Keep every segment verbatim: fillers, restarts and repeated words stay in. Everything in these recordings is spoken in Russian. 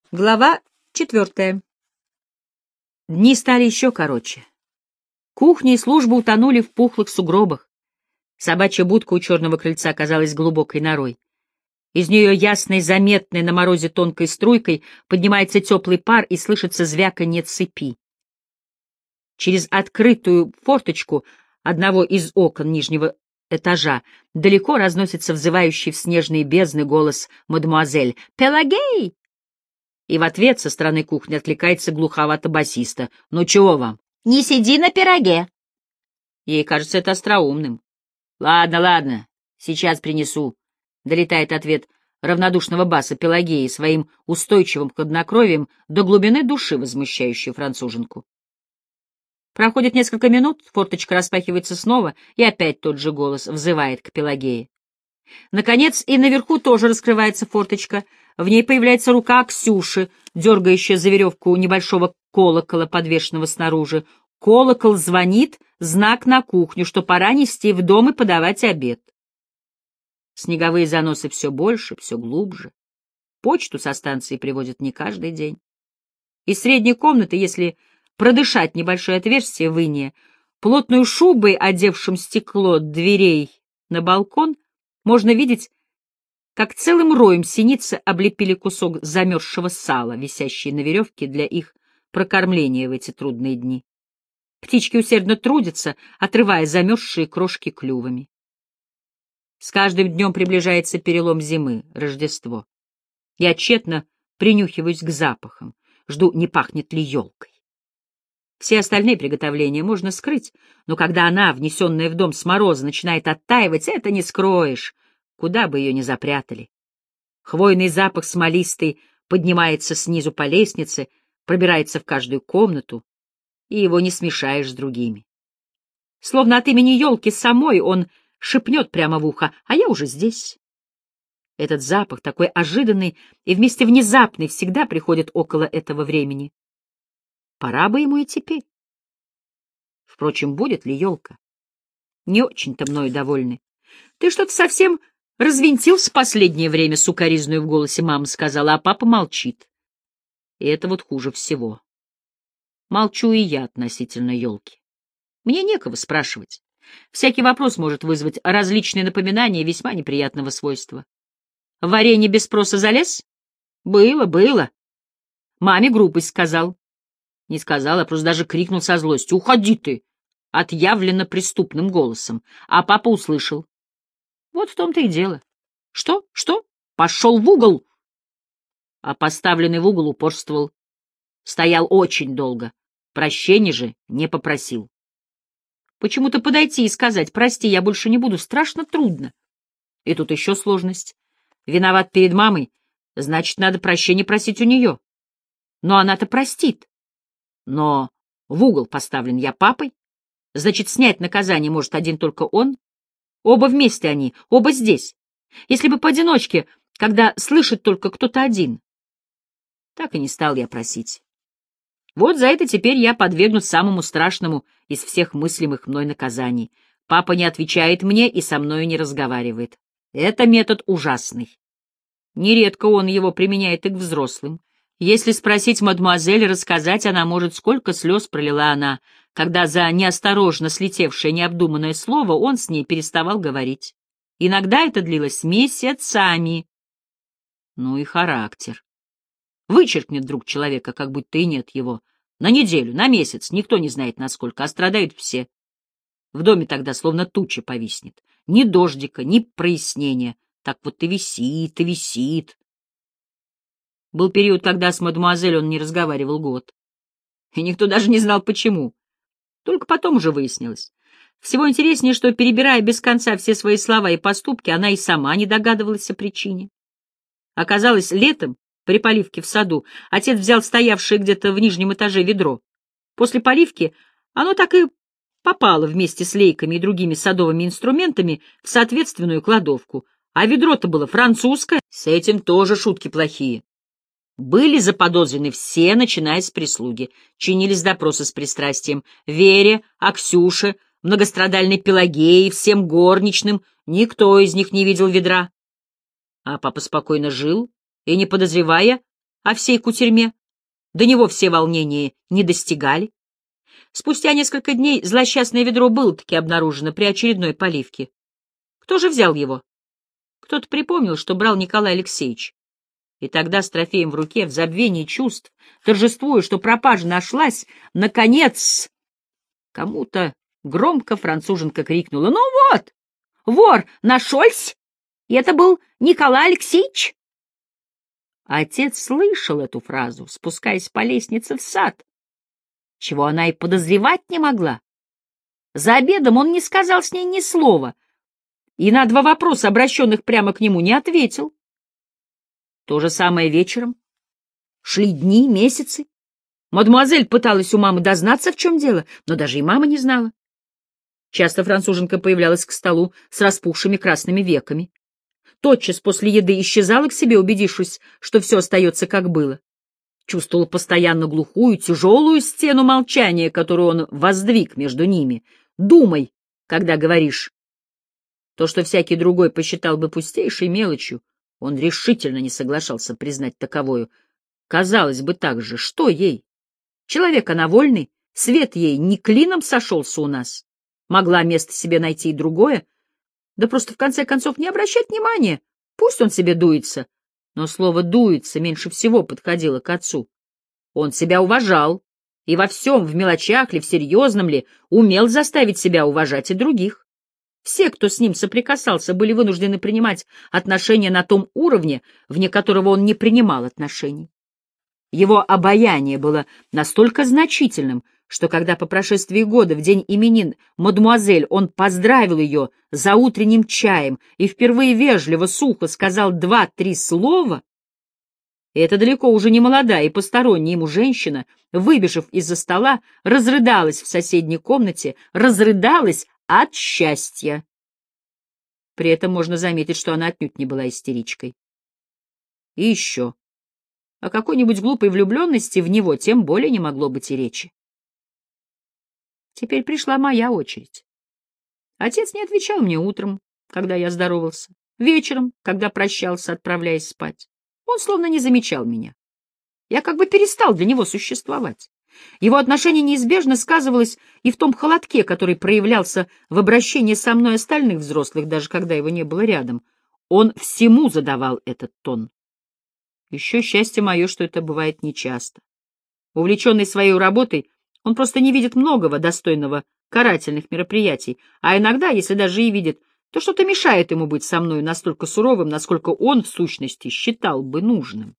Глава четвертая. Дни стали еще короче. Кухня и служба утонули в пухлых сугробах. Собачья будка у черного крыльца оказалась глубокой норой. Из нее ясной, заметной на морозе тонкой струйкой поднимается теплый пар и слышится звяканье цепи. Через открытую форточку одного из окон нижнего этажа далеко разносится взывающий в снежные бездны голос мадемуазель «Пелагей!». И в ответ со стороны кухни откликается глуховато-басиста. «Ну чего вам?» «Не сиди на пироге!» Ей кажется это остроумным. «Ладно, ладно, сейчас принесу», — долетает ответ равнодушного баса Пелагеи своим устойчивым хладнокровием до глубины души, возмущающей француженку. Проходит несколько минут, форточка распахивается снова, и опять тот же голос взывает к Пелагее. Наконец, и наверху тоже раскрывается форточка. В ней появляется рука Ксюши, дергающая за веревку небольшого колокола, подвешенного снаружи. Колокол звонит, знак на кухню, что пора нести в дом и подавать обед. Снеговые заносы все больше, все глубже. Почту со станции привозят не каждый день. Из средней комнаты, если продышать небольшое отверстие в ине, плотную шубой, одевшим стекло дверей на балкон, можно видеть, как целым роем синицы облепили кусок замерзшего сала, висящий на веревке для их прокормления в эти трудные дни. Птички усердно трудятся, отрывая замерзшие крошки клювами. С каждым днем приближается перелом зимы, Рождество. Я тщетно принюхиваюсь к запахам, жду, не пахнет ли елкой. Все остальные приготовления можно скрыть, но когда она, внесенная в дом с мороза, начинает оттаивать, это не скроешь, куда бы ее ни запрятали. Хвойный запах смолистый поднимается снизу по лестнице, пробирается в каждую комнату, и его не смешаешь с другими. Словно от имени елки самой он шепнет прямо в ухо, а я уже здесь. Этот запах, такой ожиданный и вместе внезапный, всегда приходит около этого времени. Пора бы ему и теперь. Впрочем, будет ли елка? Не очень-то мною довольны. Ты что-то совсем развинтился в последнее время, — с укоризною в голосе мама сказала, а папа молчит. И это вот хуже всего. Молчу и я относительно елки. Мне некого спрашивать. Всякий вопрос может вызвать различные напоминания весьма неприятного свойства. В варенье без спроса залез? Было, было. Маме грубость сказал. Не сказал, а просто даже крикнул со злостью: «Уходи ты!» отъявленно преступным голосом. А папа услышал. Вот в том-то и дело. Что? Что? Пошел в угол! А поставленный в угол упорствовал. Стоял очень долго. Прощения же не попросил. Почему-то подойти и сказать: «Прости, я больше не буду», страшно трудно. И тут еще сложность. Виноват перед мамой, значит, надо прощения просить у нее. Но она-то простит. Но в угол поставлен я папой, значит, снять наказание может один только он. Оба вместе они, оба здесь. Если бы поодиночке, когда слышит только кто-то один. Так и не стал я просить. Вот за это теперь я подвергнут самому страшному из всех мыслимых мной наказаний. Папа не отвечает мне и со мною не разговаривает. Это метод ужасный. Нередко он его применяет и к взрослым. Если спросить мадемуазель, рассказать она может, сколько слез пролила она, когда за неосторожно слетевшее необдуманное слово он с ней переставал говорить. Иногда это длилось месяцами. Ну и характер. Вычеркнет вдруг человека, как будто и нет его. На неделю, на месяц, никто не знает насколько, а страдают все. В доме тогда словно туча повиснет. Ни дождика, ни прояснения. Так вот и висит, и висит. Был период, когда с мадемуазель он не разговаривал год. И никто даже не знал, почему. Только потом уже выяснилось. Всего интереснее, что, перебирая без конца все свои слова и поступки, она и сама не догадывалась о причине. Оказалось, летом, при поливке в саду, отец взял стоявшее где-то в нижнем этаже ведро. После поливки оно так и попало вместе с лейками и другими садовыми инструментами в соответственную кладовку. А ведро-то было французское, с этим тоже шутки плохие. Были заподозрены все, начиная с прислуги. Чинились допросы с пристрастием. Вере, Аксюше, многострадальной Пелагее, всем горничным. Никто из них не видел ведра. А папа спокойно жил и, не подозревая о всей кутерьме. До него все волнения не достигали. Спустя несколько дней злосчастное ведро было-таки обнаружено при очередной поливке. Кто же взял его? Кто-то припомнил, что брал Николай Алексеевич. И тогда с трофеем в руке, в забвении чувств, торжествуя, что пропажа нашлась, наконец, кому-то громко француженка крикнула: «Ну вот, вор нашелся! И это был Николай Алексеевич!» Отец слышал эту фразу, спускаясь по лестнице в сад, чего она и подозревать не могла. За обедом он не сказал с ней ни слова и на два вопроса, обращенных прямо к нему, не ответил. То же самое вечером. Шли дни, месяцы. Мадемуазель пыталась у мамы дознаться, в чем дело, но даже и мама не знала. Часто француженка появлялась к столу с распухшими красными веками. Тотчас после еды исчезала к себе, убедившись, что все остается как было. Чувствовала постоянно глухую, тяжелую стену молчания, которую он воздвиг между ними. Думай, когда говоришь. То, что всякий другой посчитал бы пустейшей мелочью, он решительно не соглашался признать таковою. Казалось бы, так же, что ей? Человек она вольный, свет ей не клином сошелся у нас. Могла место себе найти и другое. Да просто в конце концов не обращать внимания. Пусть он себе дуется. Но слово «дуется» меньше всего подходило к отцу. Он себя уважал, и во всем, в мелочах ли, в серьезном ли, умел заставить себя уважать и других. Все, кто с ним соприкасался, были вынуждены принимать отношения на том уровне, вне которого он не принимал отношений. Его обаяние было настолько значительным, что когда по прошествии года в день именин мадемуазель он поздравил ее за утренним чаем и впервые вежливо, сухо сказал два-три слова, и эта далеко уже не молодая и посторонняя ему женщина, выбежав из-за стола, разрыдалась в соседней комнате, разрыдалась от счастья. При этом можно заметить, что она отнюдь не была истеричкой. И еще. О какой-нибудь глупой влюбленности в него тем более не могло быть и речи. Теперь пришла моя очередь. Отец не отвечал мне утром, когда я здоровался, вечером, когда прощался, отправляясь спать. Он словно не замечал меня. Я как бы перестал для него существовать. Его отношение неизбежно сказывалось и в том холодке, который проявлялся в обращении со мной остальных взрослых, даже когда его не было рядом. Он всему задавал этот тон. Еще счастье мое, что это бывает нечасто. Увлеченный своей работой, он просто не видит многого достойного карательных мероприятий, а иногда, если даже и видит, то что-то мешает ему быть со мной настолько суровым, насколько он, в сущности, считал бы нужным.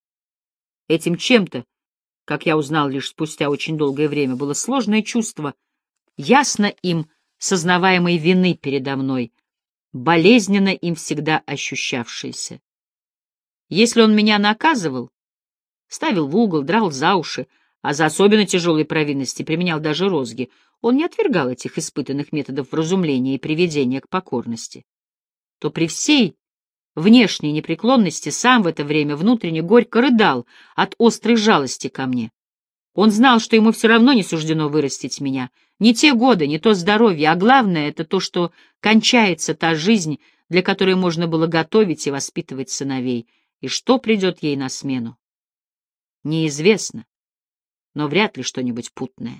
Этим чем-то, как я узнал лишь спустя очень долгое время, было сложное чувство, ясно им сознаваемой вины передо мной, болезненно им всегда ощущавшееся. Если он меня наказывал, ставил в угол, драл за уши, а за особенно тяжелые провинности применял даже розги, он не отвергал этих испытанных методов вразумления и приведения к покорности, то при всей внешней непреклонности сам в это время внутренне горько рыдал от острой жалости ко мне. Он знал, что ему все равно не суждено вырастить меня. Не те годы, не то здоровье, а главное — это то, что кончается та жизнь, для которой можно было готовить и воспитывать сыновей, и что придет ей на смену. Неизвестно, но вряд ли что-нибудь путное.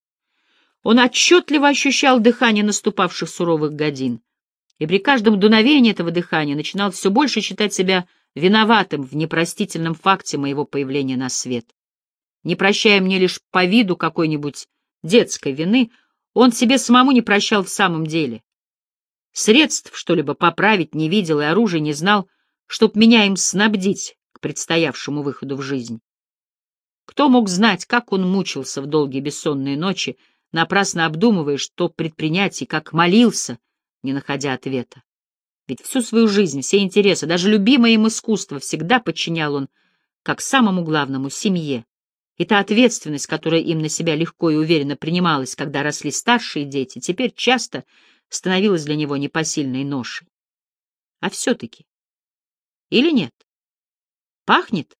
Он отчетливо ощущал дыхание наступавших суровых годин, и при каждом дуновении этого дыхания начинал все больше считать себя виноватым в непростительном факте моего появления на свет. Не прощая мне лишь по виду какой-нибудь детской вины, он себе самому не прощал в самом деле. Средств что-либо поправить не видел и оружия не знал, чтоб меня им снабдить к предстоявшему выходу в жизнь. Кто мог знать, как он мучился в долгие бессонные ночи, напрасно обдумывая, что предпринять, и как молился, не находя ответа. Ведь всю свою жизнь, все интересы, даже любимое им искусство всегда подчинял он, как самому главному, семье. И та ответственность, которая им на себя легко и уверенно принималась, когда росли старшие дети, теперь часто становилась для него непосильной ношей. А все-таки. Или нет? Пахнет?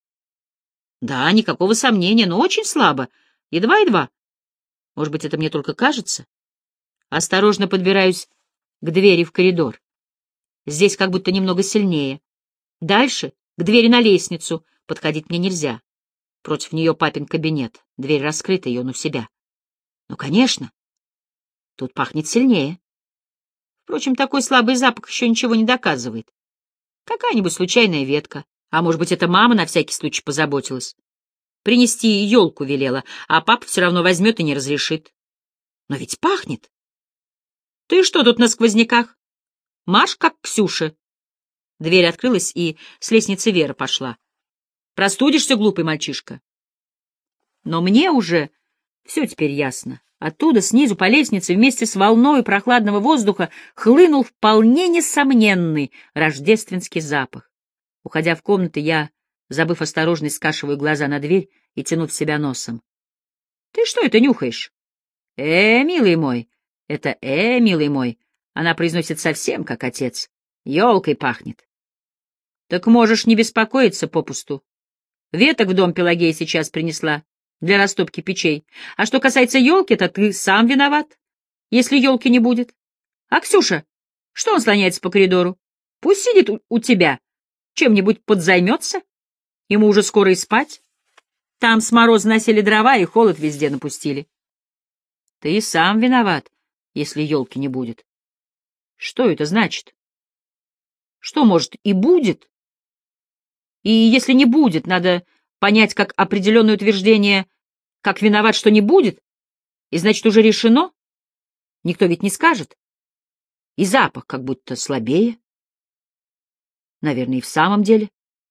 Да, никакого сомнения, но очень слабо, едва-едва. Может быть, это мне только кажется? Осторожно подбираюсь к двери в коридор. Здесь как будто немного сильнее. Дальше — к двери на лестницу, подходить мне нельзя. Против нее папин кабинет, дверь раскрыта, и он у себя. Ну, конечно, тут пахнет сильнее. Впрочем, такой слабый запах еще ничего не доказывает. Какая-нибудь случайная ветка, а может быть, это мама на всякий случай позаботилась. Принести елку велела, а папа все равно возьмет и не разрешит. Но ведь пахнет. Ты что тут на сквозняках? Марш, как Ксюша. Дверь открылась, и с лестницы Вера пошла. Простудишься, глупый мальчишка. Но мне уже все теперь ясно. Оттуда, снизу по лестнице, вместе с волной прохладного воздуха хлынул вполне несомненный рождественский запах. Уходя в комнаты, я, забыв осторожность, скашиваю глаза на дверь и тяну в себя носом. — Ты что это нюхаешь? — Э, милый мой, это э, милый мой. Она произносит совсем как отец. Ёлкой пахнет. — Так можешь не беспокоиться попусту. Веток в дом Пелагея сейчас принесла для растопки печей. А что касается елки, то ты сам виноват, если елки не будет. А Ксюша, что он слоняется по коридору? Пусть сидит у, у тебя, чем-нибудь подзаймется. Ему уже скоро и спать. Там с мороза носили дрова и холод везде напустили. Ты сам виноват, если елки не будет. Что это значит? Что, может, и будет? И если не будет, надо понять как определенное утверждение, как виноват, что не будет, и значит, уже решено? Никто ведь не скажет. И запах как будто слабее. Наверное, и в самом деле.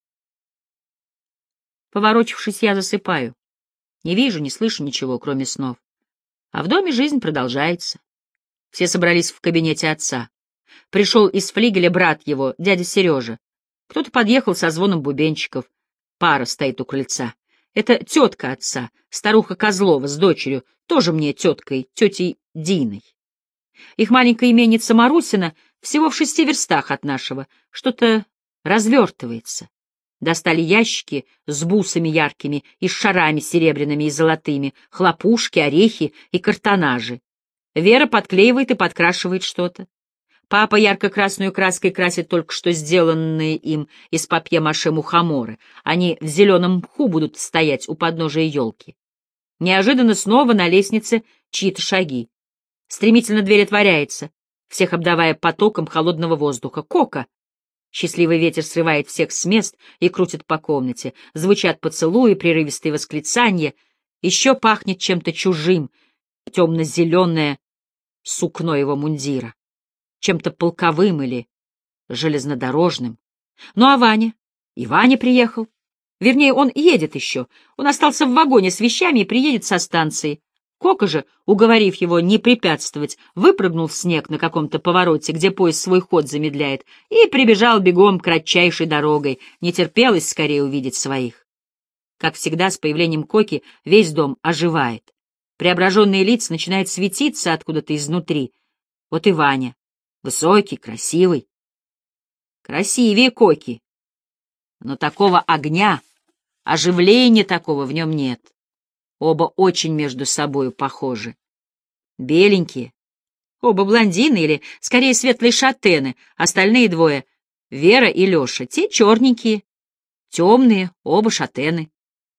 Поворочившись, я засыпаю. Не вижу, не слышу ничего, кроме снов. А в доме жизнь продолжается. Все собрались в кабинете отца. Пришел из флигеля брат его, дядя Сережа. Кто-то подъехал со звоном бубенчиков. Пара стоит у крыльца. Это тетка отца, старуха Козлова с дочерью, тоже мне теткой, тетей Диной. Их маленькая именница Марусина всего в шести верстах от нашего. Что-то развертывается. Достали ящики с бусами яркими и с шарами серебряными и золотыми, хлопушки, орехи и картонажи. Вера подклеивает и подкрашивает что-то. Папа ярко-красную краской красит только что сделанные им из папье-маше мухоморы. Они в зеленом мху будут стоять у подножия елки. Неожиданно снова на лестнице чьи-то шаги. Стремительно дверь отворяется, всех обдавая потоком холодного воздуха. Кока! Счастливый ветер срывает всех с мест и крутит по комнате. Звучат поцелуи, прерывистые восклицания. Еще пахнет чем-то чужим, темно-зеленое сукно его мундира. Чем-то полковым или железнодорожным. Ну а Ваня? И Ваня приехал. Вернее, он едет еще. Он остался в вагоне с вещами и приедет со станции. Кока же, уговорив его не препятствовать, выпрыгнул в снег на каком-то повороте, где поезд свой ход замедляет, и прибежал бегом кратчайшей дорогой. Не терпелось скорее увидеть своих. Как всегда, с появлением Коки весь дом оживает. Преображенные лица начинают светиться откуда-то изнутри. Вот и Ваня. Высокий, красивый. Красивее Коки. Но такого огня, оживления такого в нем нет. Оба очень между собою похожи. Беленькие. Оба блондины или, скорее, светлые шатены. Остальные двое — Вера и Леша. Те черненькие, темные, оба шатены.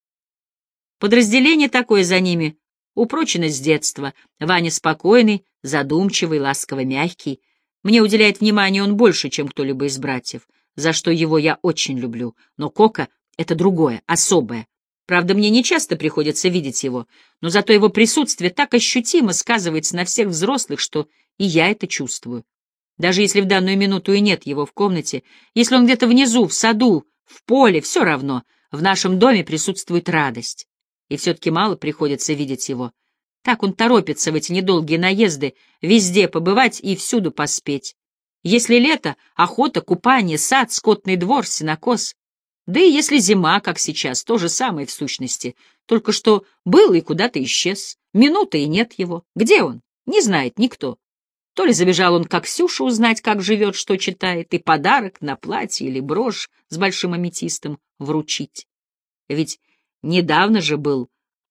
Подразделение такое за ними упрочено с детства. Ваня спокойный, задумчивый, ласково-мягкий. Мне уделяет внимание он больше, чем кто-либо из братьев, за что его я очень люблю. Но Кока — это другое, особое. Правда, мне не часто приходится видеть его, но зато его присутствие так ощутимо сказывается на всех взрослых, что и я это чувствую. Даже если в данную минуту и нет его в комнате, если он где-то внизу, в саду, в поле, все равно, в нашем доме присутствует радость. И все-таки мало приходится видеть его. Так он торопится в эти недолгие наезды, везде побывать и всюду поспеть. Если лето — охота, купание, сад, скотный двор, сенокос. Да и если зима, как сейчас, то же самое в сущности. Только что был и куда-то исчез. Минута и нет его. Где он? Не знает никто. То ли забежал он как Ксюша узнать, как живет, что читает, и подарок на платье или брошь с большим аметистом вручить. Ведь недавно же был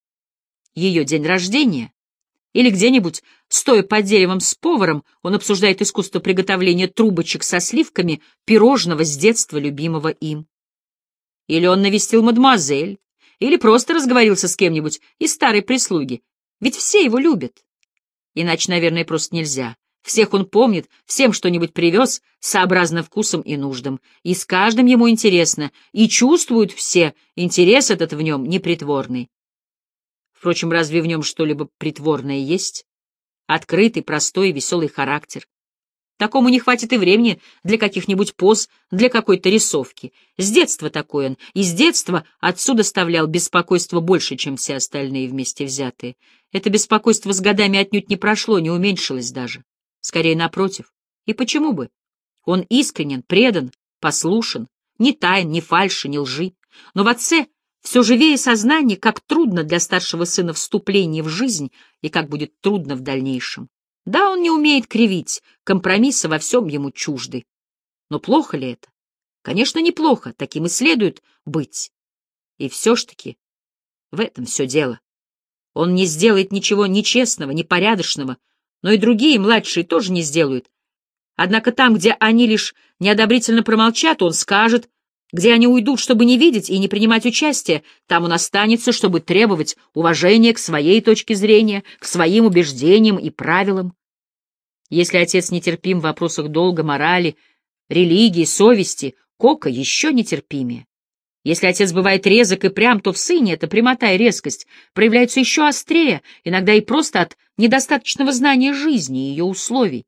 ее день рождения. Или где-нибудь, стоя под деревом с поваром, он обсуждает искусство приготовления трубочек со сливками, пирожного с детства любимого им. Или он навестил мадемуазель, или просто разговорился с кем-нибудь из старой прислуги. Ведь все его любят. Иначе, наверное, просто нельзя. Всех он помнит, всем что-нибудь привез, сообразно вкусам и нуждам. И с каждым ему интересно, и чувствуют все, интерес этот в нем непритворный. Впрочем, разве в нем что-либо притворное есть? Открытый, простой, веселый характер. Такому не хватит и времени для каких-нибудь поз, для какой-то рисовки. С детства такой он, и с детства отцу доставлял беспокойство больше, чем все остальные вместе взятые. Это беспокойство с годами отнюдь не прошло, не уменьшилось даже. Скорее, напротив. И почему бы? Он искренен, предан, послушен, ни тайн, ни фальши, ни лжи. Но в отце все живее сознание, как трудно для старшего сына вступление в жизнь и как будет трудно в дальнейшем. Да, он не умеет кривить, компромиссы во всем ему чужды. Но плохо ли это? Конечно, неплохо, таким и следует быть. И все ж таки в этом все дело. Он не сделает ничего нечестного, непорядочного, но и другие, младшие, тоже не сделают. Однако там, где они лишь неодобрительно промолчат, он скажет, где они уйдут, чтобы не видеть и не принимать участия, там он останется, чтобы требовать уважения к своей точке зрения, к своим убеждениям и правилам. Если отец нетерпим в вопросах долга, морали, религии, совести, Кока еще нетерпимее. Если отец бывает резок и прям, то в сыне эта прямота и резкость проявляются еще острее, иногда и просто от недостаточного знания жизни и ее условий.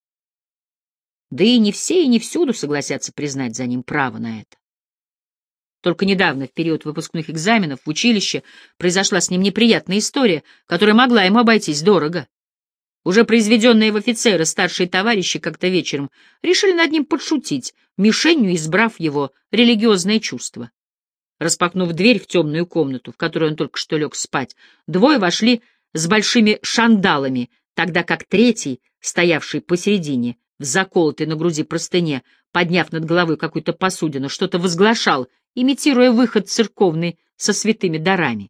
Да и не все и не всюду согласятся признать за ним право на это. Только недавно, в период выпускных экзаменов в училище, произошла с ним неприятная история, которая могла ему обойтись дорого. Уже произведенные в офицеры старшие товарищи как-то вечером решили над ним подшутить, мишенью избрав его религиозное чувство. Распахнув дверь в темную комнату, в которой он только что лег спать, двое вошли с большими шандалами, тогда как третий, стоявший посередине, в заколотой на груди простыне, подняв над головой какую-то посудину, что-то возглашал, имитируя выход церковный со святыми дарами.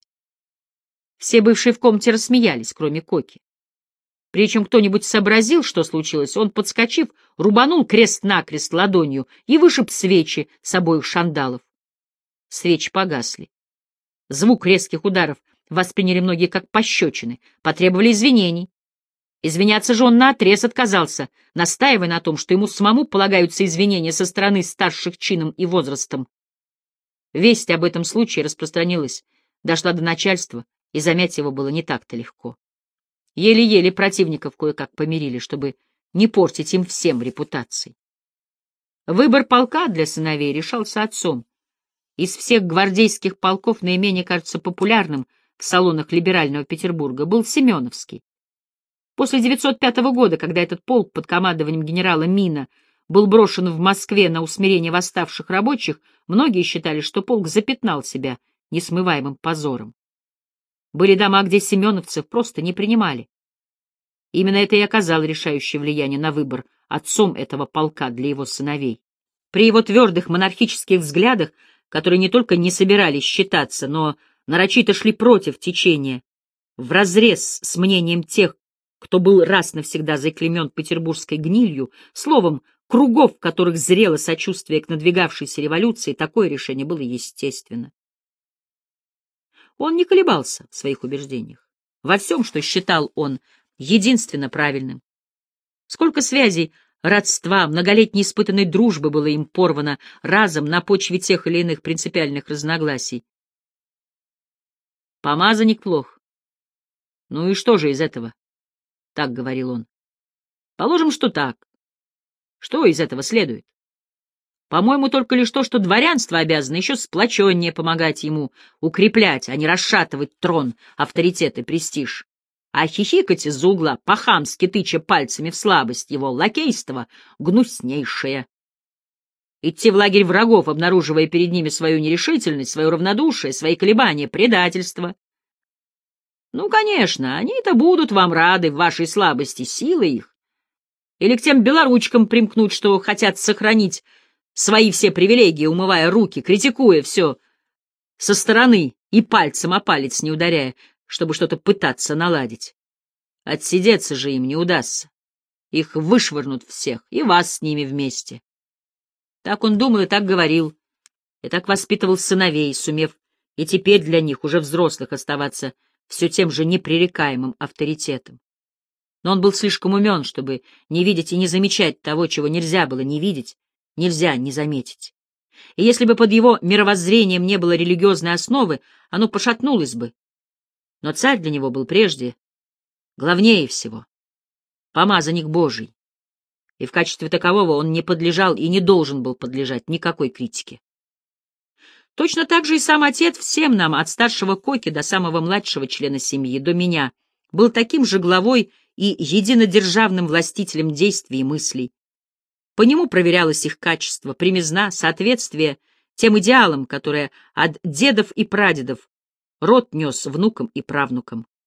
Все бывшие в комнате рассмеялись, кроме Коки. Причем кто-нибудь сообразил, что случилось, он, подскочив, рубанул крест-накрест ладонью и вышиб свечи с обоих шандалов. Свечи погасли. Звук резких ударов восприняли многие как пощечины, потребовали извинений. Извиняться же он наотрез отказался, настаивая на том, что ему самому полагаются извинения со стороны старших чином и возрастом. Весть об этом случае распространилась, дошла до начальства, и замять его было не так-то легко. Еле-еле противников кое-как помирили, чтобы не портить им всем репутации. Выбор полка для сыновей решался отцом. Из всех гвардейских полков наименее, кажется, популярным в салонах либерального Петербурга был Семеновский. После девятьсот пятого года, когда этот полк под командованием генерала Мина был брошен в Москве на усмирение восставших рабочих, многие считали, что полк запятнал себя несмываемым позором. Были дома, где семеновцев просто не принимали. Именно это и оказало решающее влияние на выбор отцом этого полка для его сыновей. При его твердых монархических взглядах, которые не только не собирались считаться, но нарочито шли против течения, вразрез с мнением тех, кто был раз навсегда заклеймен петербургской гнилью, словом, кругов, в которых зрело сочувствие к надвигавшейся революции, такое решение было естественно. Он не колебался в своих убеждениях. Во всем, что считал он единственно правильным. Сколько связей, родства, многолетней испытанной дружбы было им порвано разом на почве тех или иных принципиальных разногласий. Помазанник плох. Ну и что же из этого? Так говорил он. Положим, что так. Что из этого следует? По-моему, только лишь то, что дворянство обязано еще сплоченнее помогать ему укреплять, а не расшатывать трон, авторитет и престиж. А хихикать из-за угла, по-хамски тыча пальцами в слабость его лакейства, гнуснейшее. Идти в лагерь врагов, обнаруживая перед ними свою нерешительность, свое равнодушие, свои колебания, предательство. Ну, конечно, они-то будут вам рады в вашей слабости, силы их. Или к тем белоручкам примкнуть, что хотят сохранить свои все привилегии, умывая руки, критикуя все со стороны и пальцем о палец не ударяя, чтобы что-то пытаться наладить. Отсидеться же им не удастся. Их вышвырнут всех, и вас с ними вместе. Так он думал и так говорил. и так воспитывал сыновей, сумев и теперь для них, уже взрослых, оставаться все тем же непререкаемым авторитетом. Но он был слишком умен, чтобы не видеть и не замечать того, чего нельзя было не видеть, нельзя не заметить. И если бы под его мировоззрением не было религиозной основы, оно пошатнулось бы. Но царь для него был прежде, главнее всего, помазанник Божий, и в качестве такового он не подлежал и не должен был подлежать никакой критике. Точно так же и сам отец всем нам, от старшего Коки до самого младшего члена семьи, до меня, был таким же главой и единодержавным властителем действий и мыслей. По нему проверялось их качество, премизна, соответствие тем идеалам, которые от дедов и прадедов род нес внукам и правнукам.